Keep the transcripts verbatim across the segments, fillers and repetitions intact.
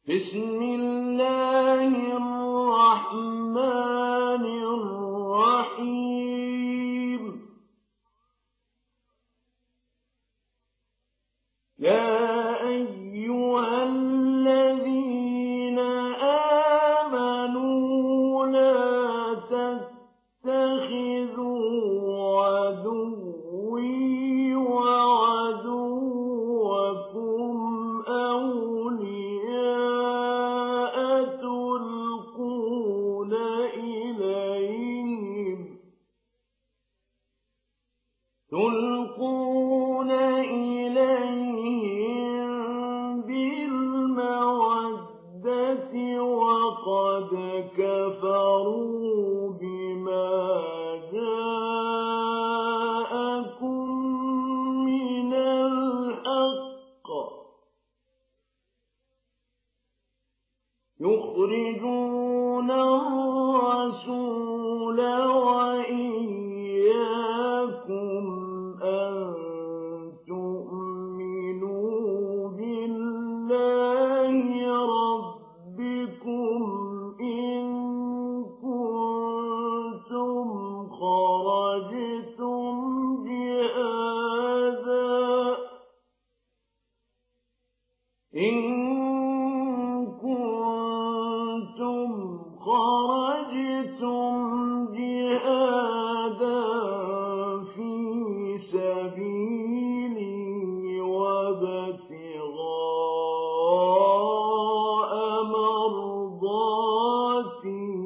بسم الله الرحمن الرحيم. يا أيها الذين آمنوا لا تتخذوا عدوي وعدوكم أولياء تلقون إليهم تلقون إليهم بالمودة وقد كفروا بما جاءكم من الحق يخرجون الرسول وإياكم أن تؤمنوا بالله ربكم إن كنتم خرجتم جهادا إن كنتم خرجتم جهادا في سبيلي وابتغاء مرضاتي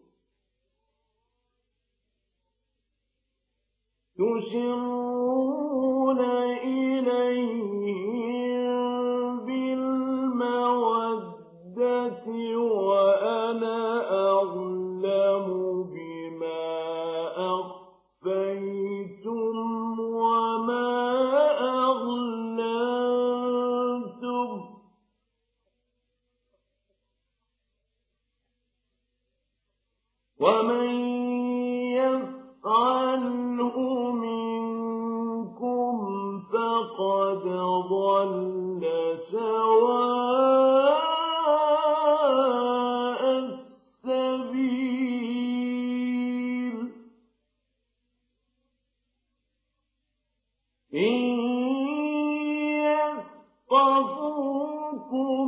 تسرون إليهم بالمودة وأنا أعلم بما أخفيتم وما أعلنتم ومن يفعله منكم فقد ضل سواء السبيل. إن يثقفوكم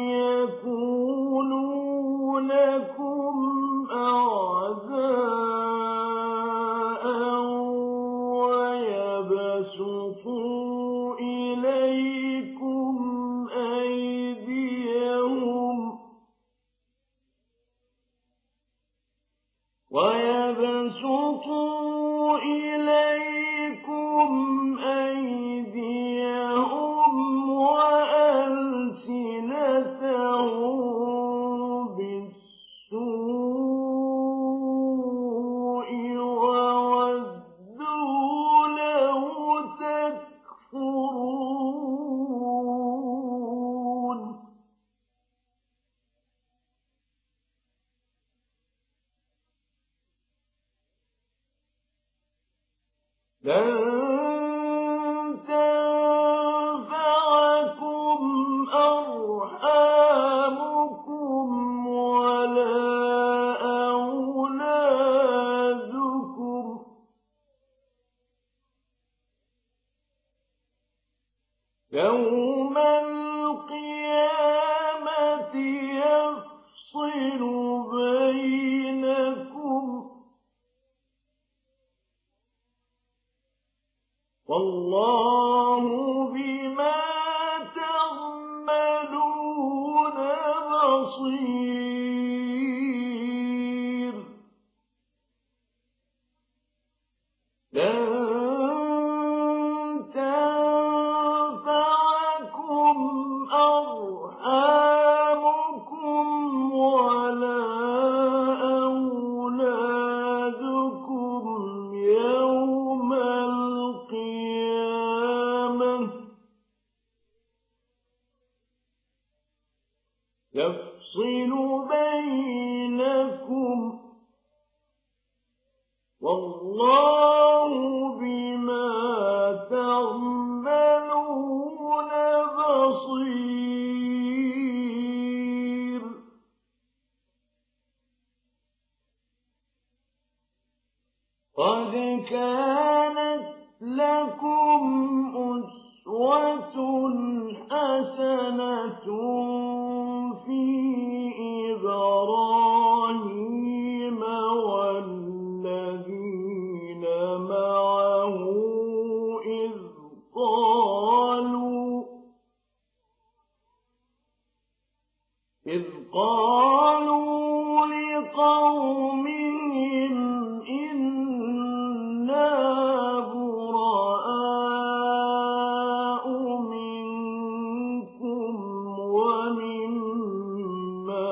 يكونوا لكم أعداء ويبسطوا إليكم أيديهم ويبسطوا إليكم أيديهم وألسنتهم بالسوء وودوا لو تكفرون. لن تنفعكم أرحامكم ولا أولادكم يوم القيامة يفصل بينكم والله بما تعملون بصير. لن تنفعكم أرحامكم ولا أولادكم يوم القيامة يفصل بينكم والله بما تعملون بصير. قد كانت لكم أسوة حسنة في إبراهيم والذين معه إذ قالوا إذ قالوا لقومهم إنا براء منكم ومما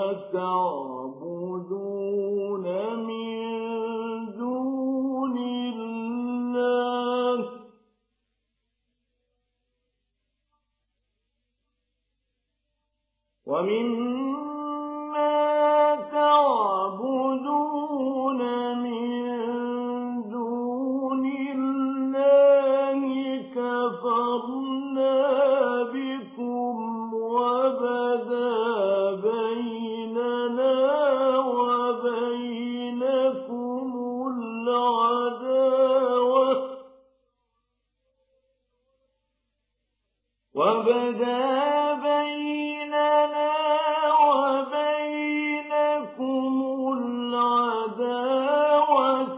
تعبدون من دون الله ومما تعبدون من دون الله كفرنا بكم وبدا بيننا وبينكم العداوة وبدا بيننا وبينكم العداوة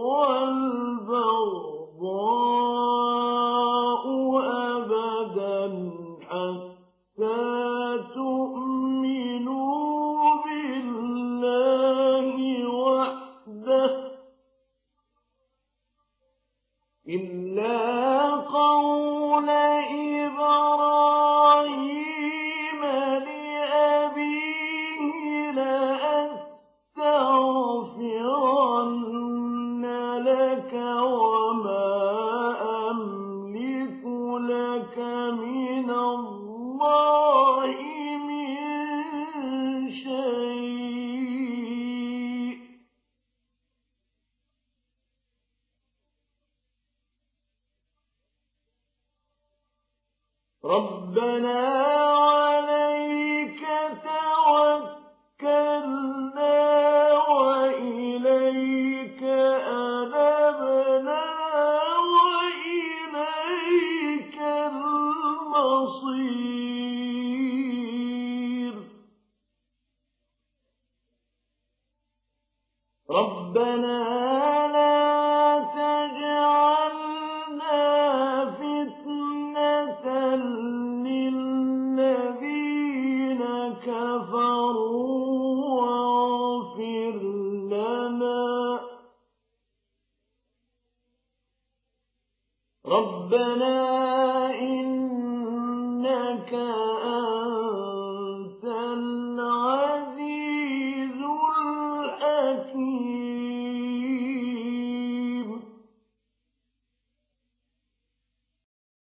والبغضاء أبدا حتى تؤمنوا بالله وحده إلا قول إبراهيم لأبيه لأستغفرن لك وما أملك لك من الله من شيء ربنا عليك توكلنا وإليك أنبنا وإليك المصير ربنا لا تجعلنا فتنة للذين كفروا واغفر لنا ربنا إنك أنت العزيز الحكيم